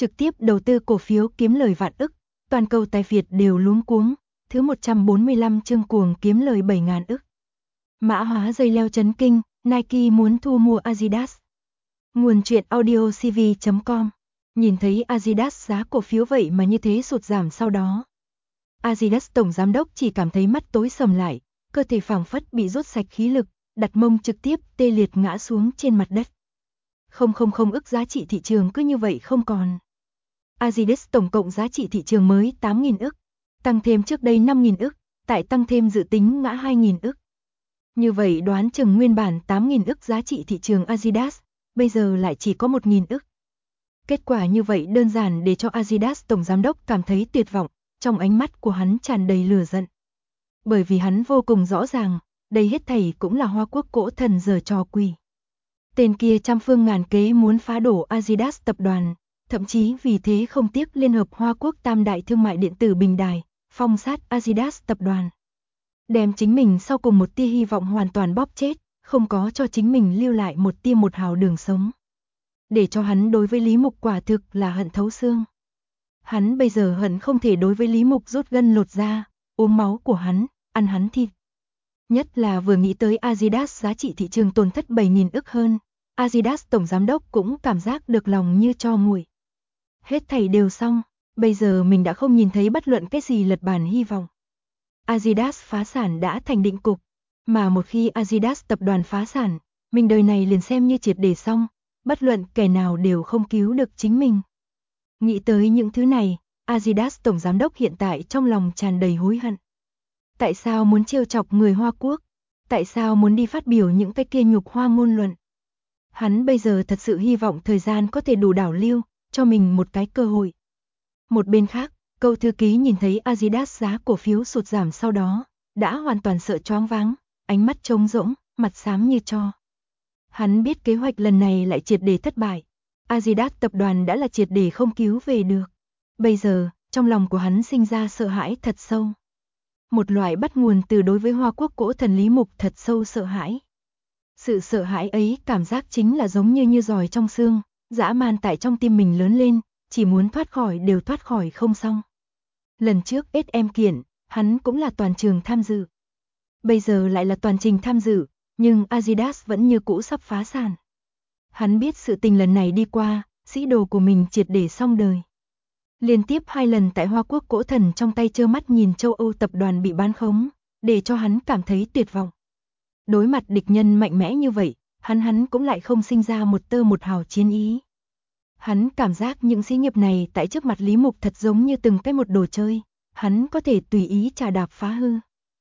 trực tiếp đầu tư cổ phiếu kiếm lời vạn ức, toàn cầu tài Việt đều luống cuống, thứ 145 chương cuồng kiếm lời 7.000 ức. Mã hóa dây leo chấn kinh, Nike muốn thu mua Adidas. Nguồn truyện audio cv.com. Nhìn thấy Adidas giá cổ phiếu vậy mà như thế sụt giảm sau đó. Adidas tổng giám đốc chỉ cảm thấy mắt tối sầm lại, cơ thể phảng phất bị rút sạch khí lực, đặt mông trực tiếp tê liệt ngã xuống trên mặt đất. Không ức giá trị thị trường cứ như vậy không còn. Adidas tổng cộng giá trị thị trường mới 8.000 ức, tăng thêm trước đây 5.000 ức, tại tăng thêm dự tính ngã 2.000 ức. Như vậy đoán chừng nguyên bản 8.000 ức giá trị thị trường Adidas, bây giờ lại chỉ có 1.000 ức. Kết quả như vậy đơn giản để cho Adidas tổng giám đốc cảm thấy tuyệt vọng, trong ánh mắt của hắn tràn đầy lửa giận. Bởi vì hắn vô cùng rõ ràng, đây hết thảy cũng là Hoa Quốc cỗ thần giở trò quỷ. Tên kia trăm phương ngàn kế muốn phá đổ Adidas tập đoàn, thậm chí vì thế không tiếc liên hợp Hoa Quốc tam đại thương mại điện tử bình đài, phong sát Adidas tập đoàn. Đem chính mình sau cùng một tia hy vọng hoàn toàn bóp chết, không có cho chính mình lưu lại một tia một hào đường sống. Để cho hắn đối với Lý Mục quả thực là hận thấu xương. Hắn bây giờ hận không thể đối với Lý Mục rút gân lột da, uống máu của hắn, ăn hắn thịt. Nhất là vừa nghĩ tới Adidas giá trị thị trường tổn thất 7.000 ức hơn, Adidas tổng giám đốc cũng cảm giác được lòng như tro nguội. Hết thảy đều xong, bây giờ mình đã không nhìn thấy bất luận cái gì lật bàn hy vọng. Adidas phá sản đã thành định cục, mà một khi Adidas tập đoàn phá sản, mình đời này liền xem như triệt để xong, bất luận kẻ nào đều không cứu được chính mình. Nghĩ tới những thứ này, Adidas tổng giám đốc hiện tại trong lòng tràn đầy hối hận. Tại sao muốn trêu chọc người Hoa Quốc? Tại sao muốn đi phát biểu những cái kia nhục hoa ngôn luận? Hắn bây giờ thật sự hy vọng thời gian có thể đủ đảo lưu, cho mình một cái cơ hội. Một bên khác, Câu thư ký nhìn thấy Adidas giá cổ phiếu sụt giảm sau đó, đã hoàn toàn sợ choáng váng, ánh mắt trống rỗng, mặt xám như tro. Hắn biết kế hoạch lần này lại triệt để thất bại. Adidas tập đoàn đã là triệt để không cứu về được. Bây giờ, trong lòng của hắn sinh ra sợ hãi thật sâu. Một loại bắt nguồn từ đối với Hoa Quốc cỗ thần Lý Mục thật sâu sợ hãi. Sự sợ hãi ấy cảm giác chính là giống như giòi trong xương, dã man tại trong tim mình lớn lên, chỉ muốn thoát khỏi đều thoát khỏi không xong. Lần trước SM kiện, hắn cũng là toàn trường tham dự. Bây giờ lại là toàn trình tham dự, nhưng Adidas vẫn như cũ sắp phá sản. Hắn biết sự tình lần này đi qua, sĩ đồ của mình triệt để xong đời. Liên tiếp 2 lần tại Hoa Quốc cỗ thần trong tay trơ mắt nhìn châu Âu tập đoàn bị bán khống, để cho hắn cảm thấy tuyệt vọng. Đối mặt địch nhân mạnh mẽ như vậy, hắn cũng lại không sinh ra một tơ một hào chiến ý. Hắn cảm giác những xí nghiệp này tại trước mặt Lý Mục thật giống như từng cái một đồ chơi, hắn có thể tùy ý trà đạp phá hư.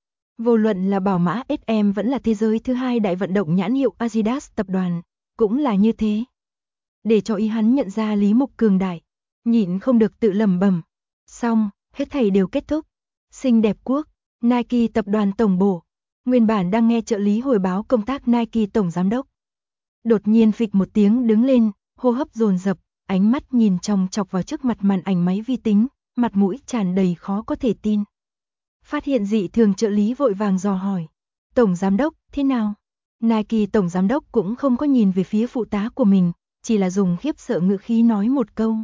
Vô luận là Bảo Mã SM vẫn là thế giới thứ 2 đại vận động nhãn hiệu Adidas tập đoàn, cũng là như thế. Để cho ý hắn nhận ra Lý Mục cường đại, nhịn không được tự lẩm bẩm. Xong, hết thảy đều kết thúc. Xinh đẹp quốc, Nike tập đoàn tổng bộ. Nguyên bản đang nghe trợ lý hồi báo công tác Nike tổng giám đốc. Đột nhiên phịch một tiếng đứng lên, hô hấp dồn dập, ánh mắt nhìn chòng chọc vào trước mặt màn ảnh máy vi tính, mặt mũi tràn đầy khó có thể tin. Phát hiện dị thường trợ lý vội vàng dò hỏi. Tổng giám đốc, thế nào? Nike tổng giám đốc cũng không có nhìn về phía phụ tá của mình, chỉ là dùng khiếp sợ ngữ khí nói một câu.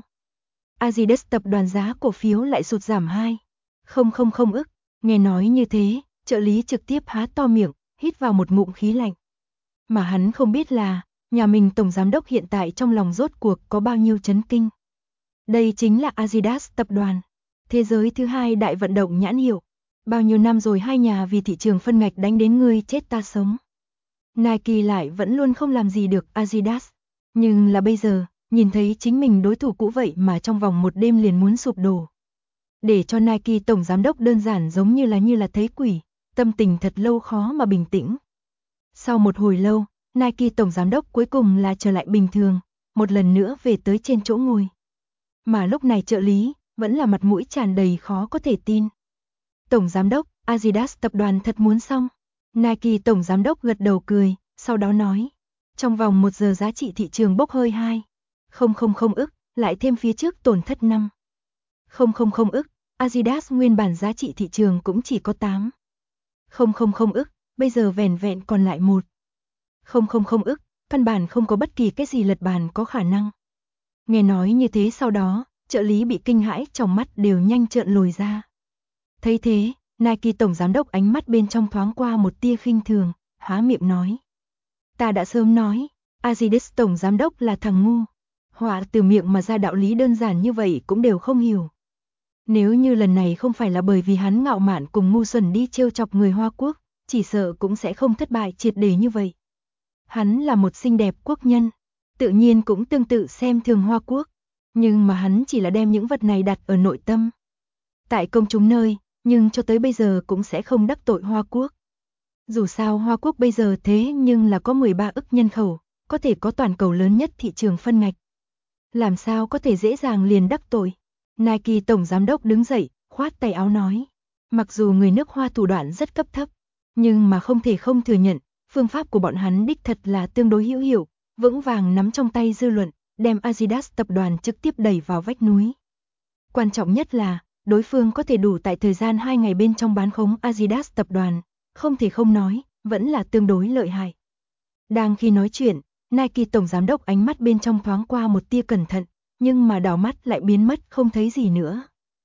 Adidas tập đoàn giá cổ phiếu lại sụt giảm 2,000 ức. Nghe nói như thế, trợ lý trực tiếp há to miệng, hít vào một ngụm khí lạnh. Mà hắn không biết là, nhà mình tổng giám đốc hiện tại trong lòng rốt cuộc có bao nhiêu chấn kinh. Đây chính là Adidas tập đoàn, thế giới thứ 2 đại vận động nhãn hiệu. Bao nhiêu năm rồi hai nhà vì thị trường phân ngạch đánh đến ngươi chết ta sống. Nike lại vẫn luôn không làm gì được Adidas. Nhưng là bây giờ, nhìn thấy chính mình đối thủ cũ vậy mà trong vòng một đêm liền muốn sụp đổ. Để cho Nike tổng giám đốc đơn giản giống như là thấy quỷ, tâm tình thật lâu khó mà bình tĩnh. Sau một hồi lâu, Nike tổng giám đốc cuối cùng là trở lại bình thường, một lần nữa về tới trên chỗ ngồi. Mà lúc này trợ lý, vẫn là mặt mũi tràn đầy khó có thể tin. Tổng giám đốc, Adidas tập đoàn thật muốn xong. Nike tổng giám đốc gật đầu cười, sau đó nói. Trong vòng 1 giờ giá trị thị trường bốc hơi 2,000 ức, lại thêm phía trước tổn thất 5,000 ức. Adidas nguyên bản giá trị thị trường cũng chỉ có 8,000 ức, bây giờ vẻn vẹn còn lại 1,000 ức, căn bản không có bất kỳ cái gì lật bàn có khả năng. Nghe nói như thế sau đó, trợ lý bị kinh hãi, tròng mắt đều nhanh trợn lồi ra. Thấy thế, Nike tổng giám đốc ánh mắt bên trong thoáng qua một tia khinh thường, há miệng nói. Ta đã sớm nói, Adidas tổng giám đốc là thằng ngu. Họa từ miệng mà ra đạo lý đơn giản như vậy cũng đều không hiểu. Nếu như lần này không phải là bởi vì hắn ngạo mạn cùng ngu xuẩn đi trêu chọc người Hoa Quốc, chỉ sợ cũng sẽ không thất bại triệt để như vậy. Hắn là một xinh đẹp quốc nhân, tự nhiên cũng tương tự xem thường Hoa Quốc, nhưng mà hắn chỉ là đem những vật này đặt ở nội tâm. Tại công chúng nơi, nhưng cho tới bây giờ cũng sẽ không đắc tội Hoa Quốc. Dù sao Hoa Quốc bây giờ thế nhưng là có 13 ức nhân khẩu, có thể có toàn cầu lớn nhất thị trường phân ngạch. Làm sao có thể dễ dàng liền đắc tội. Nike tổng giám đốc đứng dậy, khoát tay áo nói. Mặc dù người nước Hoa thủ đoạn rất cấp thấp, nhưng mà không thể không thừa nhận, phương pháp của bọn hắn đích thật là tương đối hữu hiệu, vững vàng nắm trong tay dư luận, đem Adidas tập đoàn trực tiếp đẩy vào vách núi. Quan trọng nhất là, đối phương có thể đủ tại thời gian 2 ngày bên trong bán khống Adidas tập đoàn, không thể không nói, vẫn là tương đối lợi hại. Đang khi nói chuyện, Nike tổng giám đốc ánh mắt bên trong thoáng qua một tia cẩn thận, nhưng mà đảo mắt lại biến mất không thấy gì nữa.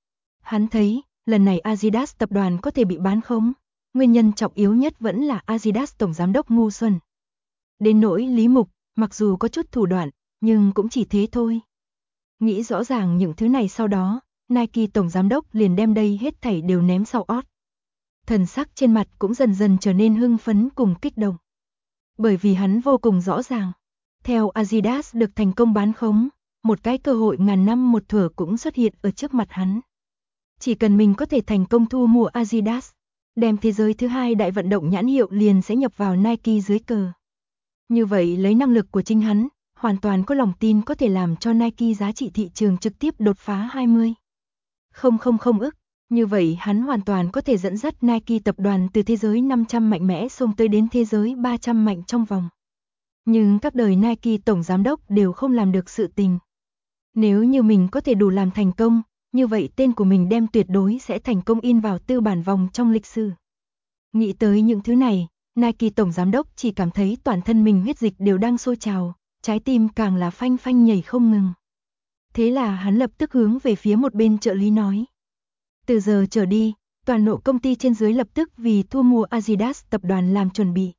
Hắn thấy, lần này Adidas tập đoàn có thể bị bán khống, nguyên nhân trọng yếu nhất vẫn là Adidas tổng giám đốc ngu xuẩn. Đến nỗi Lý Mục, mặc dù có chút thủ đoạn, nhưng cũng chỉ thế thôi. Nghĩ rõ ràng những thứ này sau đó, Nike tổng giám đốc liền đem đây hết thảy đều ném sau ót. Thần sắc trên mặt cũng dần dần trở nên hưng phấn cùng kích động. Bởi vì hắn vô cùng rõ ràng, theo Adidas được thành công bán khống, một cái cơ hội ngàn năm một thở cũng xuất hiện ở trước mặt hắn. Chỉ cần mình có thể thành công thu mua Adidas, đem thế giới thứ hai đại vận động nhãn hiệu liền sẽ nhập vào Nike dưới cờ. Như vậy lấy năng lực của chính hắn, hoàn toàn có lòng tin có thể làm cho Nike giá trị thị trường trực tiếp đột phá 20,000 ức. Như vậy hắn hoàn toàn có thể dẫn dắt Nike tập đoàn từ thế giới 500 mạnh mẽ xông tới đến thế giới 300 mạnh trong vòng. Nhưng các đời Nike tổng giám đốc đều không làm được sự tình. Nếu như mình có thể đủ làm thành công, như vậy tên của mình đem tuyệt đối sẽ thành công in vào tư bản vòng trong lịch sử. Nghĩ tới những thứ này, Nike tổng giám đốc chỉ cảm thấy toàn thân mình huyết dịch đều đang sôi trào, trái tim càng là phanh phanh nhảy không ngừng. Thế là hắn lập tức hướng về phía một bên trợ lý nói. Từ giờ trở đi, toàn bộ công ty trên dưới lập tức vì thu mua Adidas tập đoàn làm chuẩn bị.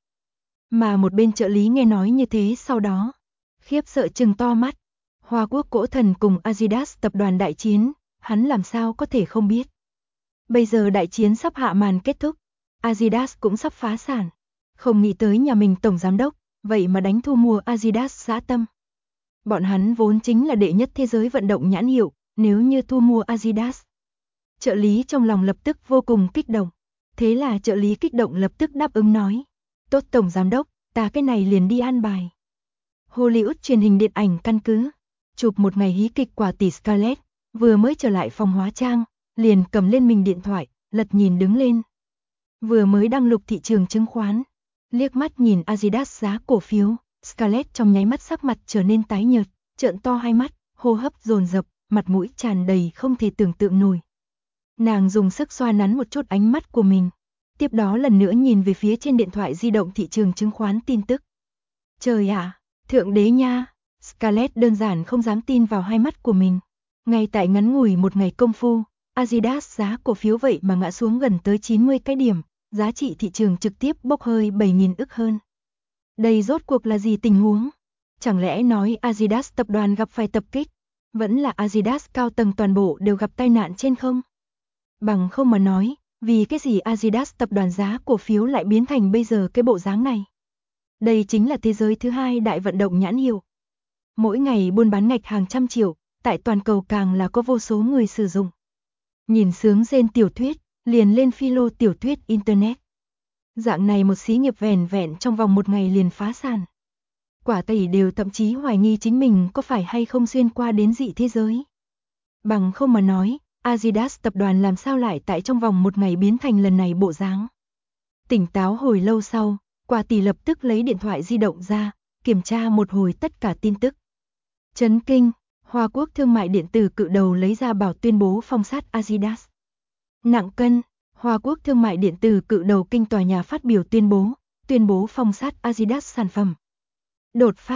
Mà một bên trợ lý nghe nói như thế sau đó, khiếp sợ trừng to mắt. Hoa Quốc cỗ thần cùng Adidas tập đoàn đại chiến, hắn làm sao có thể không biết. Bây giờ đại chiến sắp hạ màn kết thúc, Adidas cũng sắp phá sản. Không nghĩ tới nhà mình tổng giám đốc, vậy mà đánh thu mua Adidas dã tâm. Bọn hắn vốn chính là đệ nhất thế giới vận động nhãn hiệu, nếu như thu mua Adidas. Trợ lý trong lòng lập tức vô cùng kích động. Thế là trợ lý kích động lập tức đáp ứng nói. Tốt tổng giám đốc, ta cái này liền đi an bài. Hollywood truyền hình điện ảnh căn cứ. Chụp một ngày hí kịch quả tỷ Scarlett, vừa mới trở lại phòng hóa trang, liền cầm lên mình điện thoại, lật nhìn đứng lên. Vừa mới đăng lục thị trường chứng khoán, liếc mắt nhìn Adidas giá cổ phiếu, Scarlett trong nháy mắt sắc mặt trở nên tái nhợt, trợn to hai mắt, hô hấp dồn dập, mặt mũi tràn đầy không thể tưởng tượng nổi. Nàng dùng sức xoa nắn một chút ánh mắt của mình, tiếp đó lần nữa nhìn về phía trên điện thoại di động thị trường chứng khoán tin tức. Trời ạ, thượng đế nha, Scarlett đơn giản không dám tin vào hai mắt của mình. Ngay tại ngắn ngủi một ngày công phu, Adidas giá cổ phiếu vậy mà ngã xuống gần tới 90 cái điểm, giá trị thị trường trực tiếp bốc hơi 7.000 ức hơn. Đây rốt cuộc là gì tình huống? Chẳng lẽ nói Adidas tập đoàn gặp phải tập kích? Vẫn là Adidas cao tầng toàn bộ đều gặp tai nạn trên không? Bằng không mà nói, vì cái gì Adidas tập đoàn giá cổ phiếu lại biến thành bây giờ cái bộ dáng này? Đây chính là thế giới thứ hai đại vận động nhãn hiệu. Mỗi ngày buôn bán ngạch hàng trăm triệu, tại toàn cầu càng là có vô số người sử dụng. Nhìn sướng rên tiểu thuyết, liền lên philo tiểu thuyết Internet. Dạng này một xí nghiệp vẻn vẹn trong vòng một ngày liền phá sản. Quả tỷ đều thậm chí hoài nghi chính mình có phải hay không xuyên qua đến dị thế giới. Bằng không mà nói, Adidas tập đoàn làm sao lại tại trong vòng một ngày biến thành lần này bộ dáng. Tỉnh táo hồi lâu sau, Quả tỷ lập tức lấy điện thoại di động ra, kiểm tra một hồi tất cả tin tức. Chấn kinh, Hoa Quốc thương mại điện tử cự đầu lấy ra bảo tuyên bố phong sát Adidas. Nặng cân, Hoa Quốc thương mại điện tử cự đầu kinh tòa nhà phát biểu tuyên bố phong sát Adidas sản phẩm. Đột phát,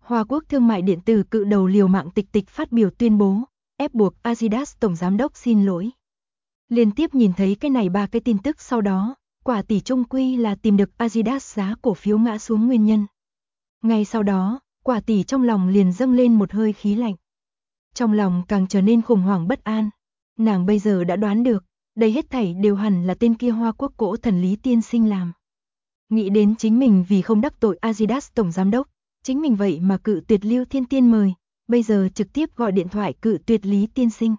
Hoa Quốc thương mại điện tử cự đầu liều mạng tịch tịch phát biểu tuyên bố, ép buộc Adidas tổng giám đốc xin lỗi. Liên tiếp nhìn thấy cái này ba cái tin tức sau đó, Quả Tỷ trung quy là tìm được Adidas giá cổ phiếu ngã xuống nguyên nhân. Ngay sau đó, Quả Tỷ trong lòng liền dâng lên một hơi khí lạnh. Trong lòng càng trở nên khủng hoảng bất an. Nàng bây giờ đã đoán được, đây hết thảy đều hẳn là tên kia Hoa Quốc cỗ thần Lý Tiên Sinh làm. Nghĩ đến chính mình vì không đắc tội Adidas tổng giám đốc, chính mình vậy mà cự tuyệt Lưu Thiên Tiên mời, bây giờ trực tiếp gọi điện thoại cự tuyệt Lý Tiên Sinh.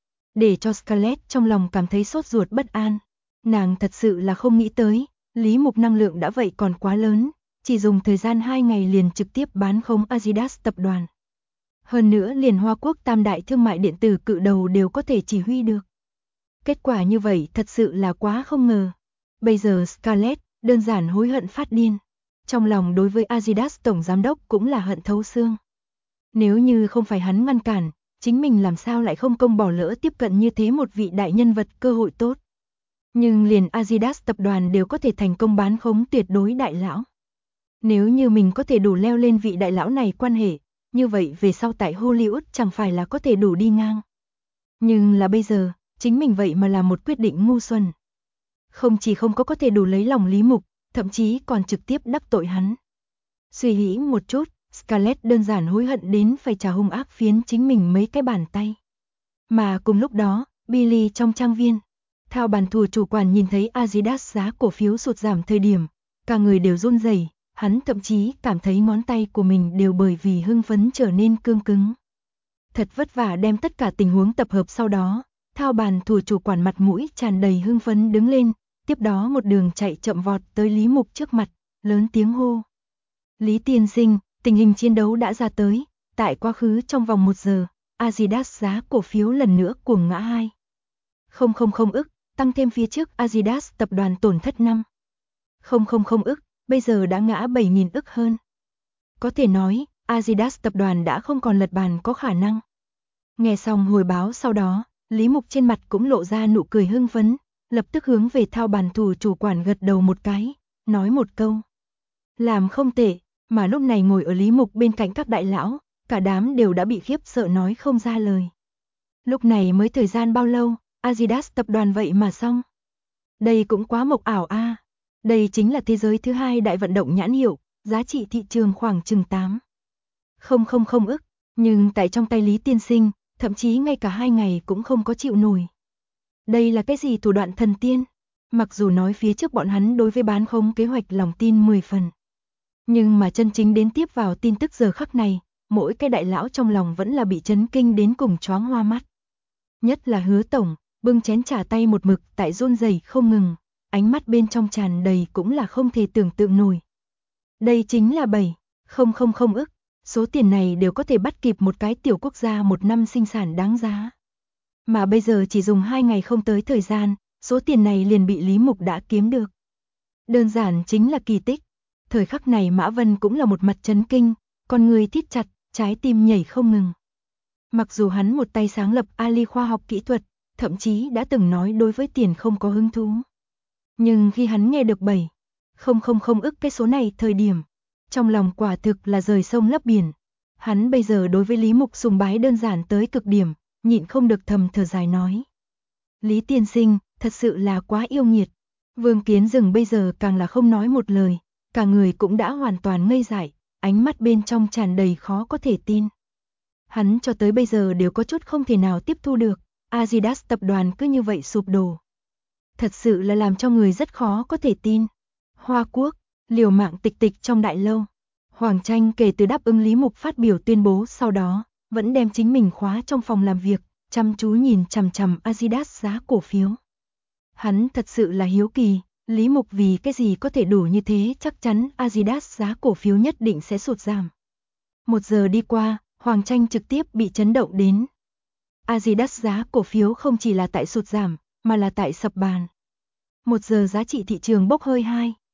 Để cho Scarlett trong lòng cảm thấy sốt ruột bất an. Nàng thật sự là không nghĩ tới, Lý Mục năng lượng đã vậy còn quá lớn, chỉ dùng thời gian 2 ngày liền trực tiếp bán khống Adidas tập đoàn. Hơn nữa liền Hoa Quốc tam đại thương mại điện tử cự đầu đều có thể chỉ huy được. Kết quả như vậy thật sự là quá không ngờ. Bây giờ Scarlett đơn giản hối hận phát điên. Trong lòng đối với Adidas tổng giám đốc cũng là hận thấu xương. Nếu như không phải hắn ngăn cản, chính mình làm sao lại không công bỏ lỡ tiếp cận như thế một vị đại nhân vật cơ hội tốt. Nhưng liền Adidas tập đoàn đều có thể thành công bán khống tuyệt đối đại lão. Nếu như mình có thể đủ leo lên vị đại lão này quan hệ, như vậy về sau tại Hollywood chẳng phải là có thể đủ đi ngang. Nhưng là bây giờ, chính mình vậy mà làm một quyết định ngu xuẩn. Không chỉ không có thể đủ lấy lòng Lý Mục, thậm chí còn trực tiếp đắc tội hắn. Suy nghĩ một chút, Scarlett đơn giản hối hận đến phải trả hung ác phiến chính mình mấy cái bàn tay. Mà cùng lúc đó, Billy trong trang viên, Thao Bàn Thù chủ quản nhìn thấy Adidas giá cổ phiếu sụt giảm thời điểm, cả người đều run rẩy, hắn thậm chí cảm thấy ngón tay của mình đều bởi vì hưng phấn trở nên cương cứng. Thật vất vả đem tất cả tình huống tập hợp sau đó, Thao Bàn Thù chủ quản mặt mũi tràn đầy hưng phấn đứng lên, tiếp đó một đường chạy chậm vọt tới Lý Mục trước mặt, lớn tiếng hô. Lý tiên sinh, tình hình chiến đấu đã ra tới, tại quá khứ trong vòng 1 giờ, Adidas giá cổ phiếu lần nữa cuồng ngã 2,000 ức, tăng thêm phía trước Adidas tập đoàn tổn thất 5,000 ức, bây giờ đã ngã 7.000 ức hơn. Có thể nói, Adidas tập đoàn đã không còn lật bàn có khả năng. Nghe xong hồi báo sau đó, Lý Mục trên mặt cũng lộ ra nụ cười hưng phấn, lập tức hướng về Thao Bàn Thù chủ quản gật đầu một cái, nói một câu. Làm không tệ, mà lúc này ngồi ở Lý Mục bên cạnh các đại lão, cả đám đều đã bị khiếp sợ nói không ra lời. Lúc này mới thời gian bao lâu, Adidas tập đoàn vậy mà xong. Đây cũng quá mộc ảo a. Đây chính là thế giới thứ 2 đại vận động nhãn hiệu, giá trị thị trường khoảng chừng 8,000 ức, nhưng tại trong tay Lý tiên sinh, thậm chí ngay cả 2 ngày cũng không có chịu nổi. Đây là cái gì thủ đoạn thần tiên? Mặc dù nói phía trước bọn hắn đối với bán khống kế hoạch lòng tin 10 phần. Nhưng mà chân chính đến tiếp vào tin tức giờ khắc này, mỗi cái đại lão trong lòng vẫn là bị chấn kinh đến cùng choáng hoa mắt. Nhất là Hứa tổng, bưng chén trà tay một mực tại run rẩy không ngừng, ánh mắt bên trong tràn đầy cũng là không thể tưởng tượng nổi. Đây chính là 7,000 ức, số tiền này đều có thể bắt kịp một cái tiểu quốc gia một năm sinh sản đáng giá. Mà bây giờ chỉ dùng 2 ngày không tới thời gian, số tiền này liền bị Lý Mục đã kiếm được. Đơn giản chính là kỳ tích. Thời khắc này Mã Vân cũng là một mặt chấn kinh, con người thít chặt, trái tim nhảy không ngừng. Mặc dù hắn một tay sáng lập Ali khoa học kỹ thuật, thậm chí đã từng nói đối với tiền không có hứng thú. Nhưng khi hắn nghe được 7,000 ức cái số này thời điểm, trong lòng quả thực là rời sông lấp biển. Hắn bây giờ đối với Lý Mục sùng bái đơn giản tới cực điểm, nhịn không được thầm thở dài nói. Lý tiên sinh, thật sự là quá yêu nghiệt. Vương Kiến Dừng bây giờ càng là không nói một lời, cả người cũng đã hoàn toàn ngây dại, ánh mắt bên trong tràn đầy khó có thể tin. Hắn cho tới bây giờ đều có chút không thể nào tiếp thu được, Adidas tập đoàn cứ như vậy sụp đổ. Thật sự là làm cho người rất khó có thể tin. Hoa Quốc, liều mạng tịch tịch trong đại lâu. Hoàng Tranh kể từ đáp ứng Lý Mục phát biểu tuyên bố sau đó, vẫn đem chính mình khóa trong phòng làm việc, chăm chú nhìn chằm chằm Adidas giá cổ phiếu. Hắn thật sự là hiếu kỳ, Lý Mục vì cái gì có thể đủ như thế, chắc chắn Adidas giá cổ phiếu nhất định sẽ sụt giảm. 1 giờ đi qua, Hoàng Tranh trực tiếp bị chấn động đến. Adidas giá cổ phiếu không chỉ là tại sụt giảm, mà là tại sập bàn. 1 giờ giá trị thị trường bốc hơi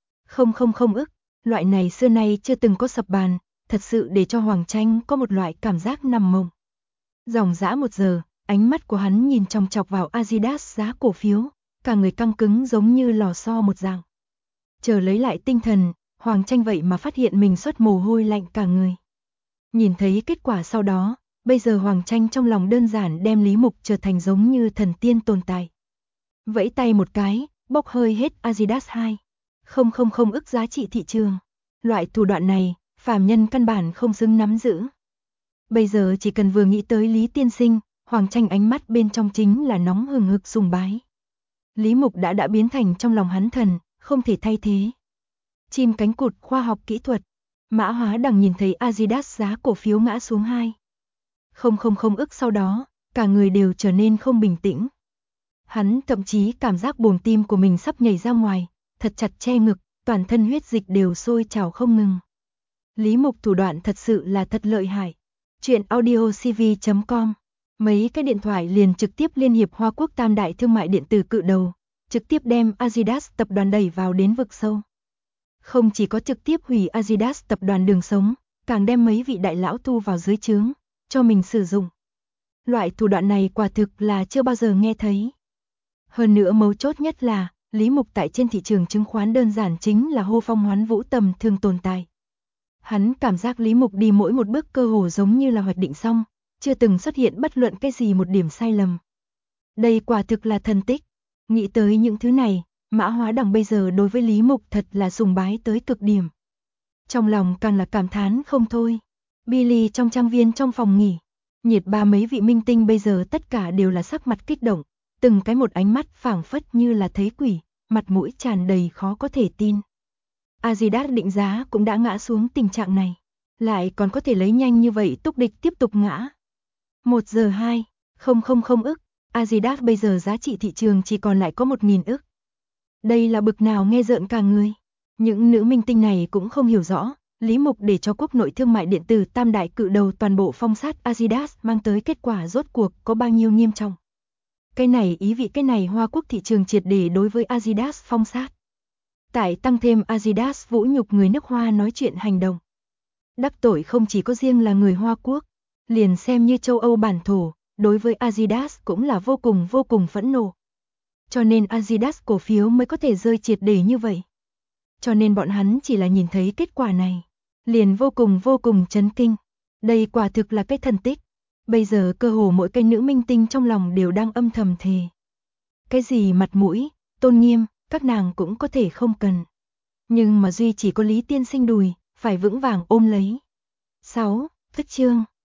2,000 ức, loại này xưa nay chưa từng có sập bàn, thật sự để cho Hoàng Tranh có một loại cảm giác nằm mộng. Dòng dã 1 giờ, ánh mắt của hắn nhìn chòng chọc vào Adidas giá cổ phiếu, cả người căng cứng giống như lò xo một dạng. Chờ lấy lại tinh thần, Hoàng Tranh vậy mà phát hiện mình xuất mồ hôi lạnh cả người. Nhìn thấy kết quả sau đó, bây giờ Hoàng Tranh trong lòng đơn giản đem Lý Mục trở thành giống như thần tiên tồn tại. Vẫy tay một cái, bốc hơi hết Adidas 2,000 ức giá trị thị trường. Loại thủ đoạn này, phàm nhân căn bản không xứng nắm giữ. Bây giờ chỉ cần vừa nghĩ tới Lý tiên sinh, Hoàng Tranh ánh mắt bên trong chính là nóng hừng hực sùng bái. Lý Mục đã biến thành trong lòng hắn thần, không thể thay thế. Chim cánh cụt khoa học kỹ thuật. Mã Hóa Đằng nhìn thấy Adidas giá cổ phiếu ngã xuống 2,000 ức sau đó, cả người đều trở nên không bình tĩnh. Hắn thậm chí cảm giác buồng tim của mình sắp nhảy ra ngoài, thật chặt che ngực, toàn thân huyết dịch đều sôi trào không ngừng. Lý Mục thủ đoạn thật sự là thật lợi hại. Chuyện audiocv.com. Mấy cái điện thoại liền trực tiếp liên hiệp Hoa Quốc tam đại thương mại điện tử cự đầu, trực tiếp đem Adidas tập đoàn đẩy vào đến vực sâu. Không chỉ có trực tiếp hủy Adidas tập đoàn đường sống, càng đem mấy vị đại lão thu vào dưới trướng, cho mình sử dụng. Loại thủ đoạn này quả thực là chưa bao giờ nghe thấy. Hơn nữa mấu chốt nhất là, Lý Mục tại trên thị trường chứng khoán đơn giản chính là hô phong hoán vũ tầm thường tồn tại. Hắn cảm giác Lý Mục đi mỗi một bước cơ hồ giống như là hoạch định xong, chưa từng xuất hiện bất luận cái gì một điểm sai lầm. Đây quả thực là thần tích. Nghĩ tới những thứ này, Mã Hóa Đằng bây giờ đối với Lý Mục thật là sùng bái tới cực điểm. Trong lòng càng là cảm thán không thôi. Billy trong trang viên trong phòng nghỉ, nhiệt ba mấy vị minh tinh bây giờ tất cả đều là sắc mặt kích động, từng cái một ánh mắt phảng phất như là thấy quỷ, mặt mũi tràn đầy khó có thể tin. Adidas định giá cũng đã ngã xuống tình trạng này, lại còn có thể lấy nhanh như vậy túc địch tiếp tục ngã. 1 giờ 2,000 ức, Adidas bây giờ giá trị thị trường chỉ còn lại có 1.000 ức. Đây là bực nào nghe rợn cả người. Những nữ minh tinh này cũng không hiểu rõ, Lý Mục để cho quốc nội thương mại điện tử tam đại cự đầu toàn bộ phong sát Adidas mang tới kết quả rốt cuộc có bao nhiêu nghiêm trọng. Cái này ý vị cái này Hoa Quốc thị trường triệt để đối với Adidas phong sát. Tại tăng thêm Adidas vũ nhục người nước Hoa nói chuyện hành động. Đắc tội không chỉ có riêng là người Hoa Quốc, liền xem như châu Âu bản thổ, đối với Adidas cũng là vô cùng phẫn nộ. Cho nên Adidas cổ phiếu mới có thể rơi triệt để như vậy. Cho nên bọn hắn chỉ là nhìn thấy kết quả này, liền vô cùng chấn kinh. Đây quả thực là cái thần tích. Bây giờ cơ hồ mỗi cái nữ minh tinh trong lòng đều đang âm thầm thề. Cái gì mặt mũi, tôn nghiêm, các nàng cũng có thể không cần. Nhưng mà duy chỉ có Lý tiên sinh đùi, phải vững vàng ôm lấy. 6. Tức chương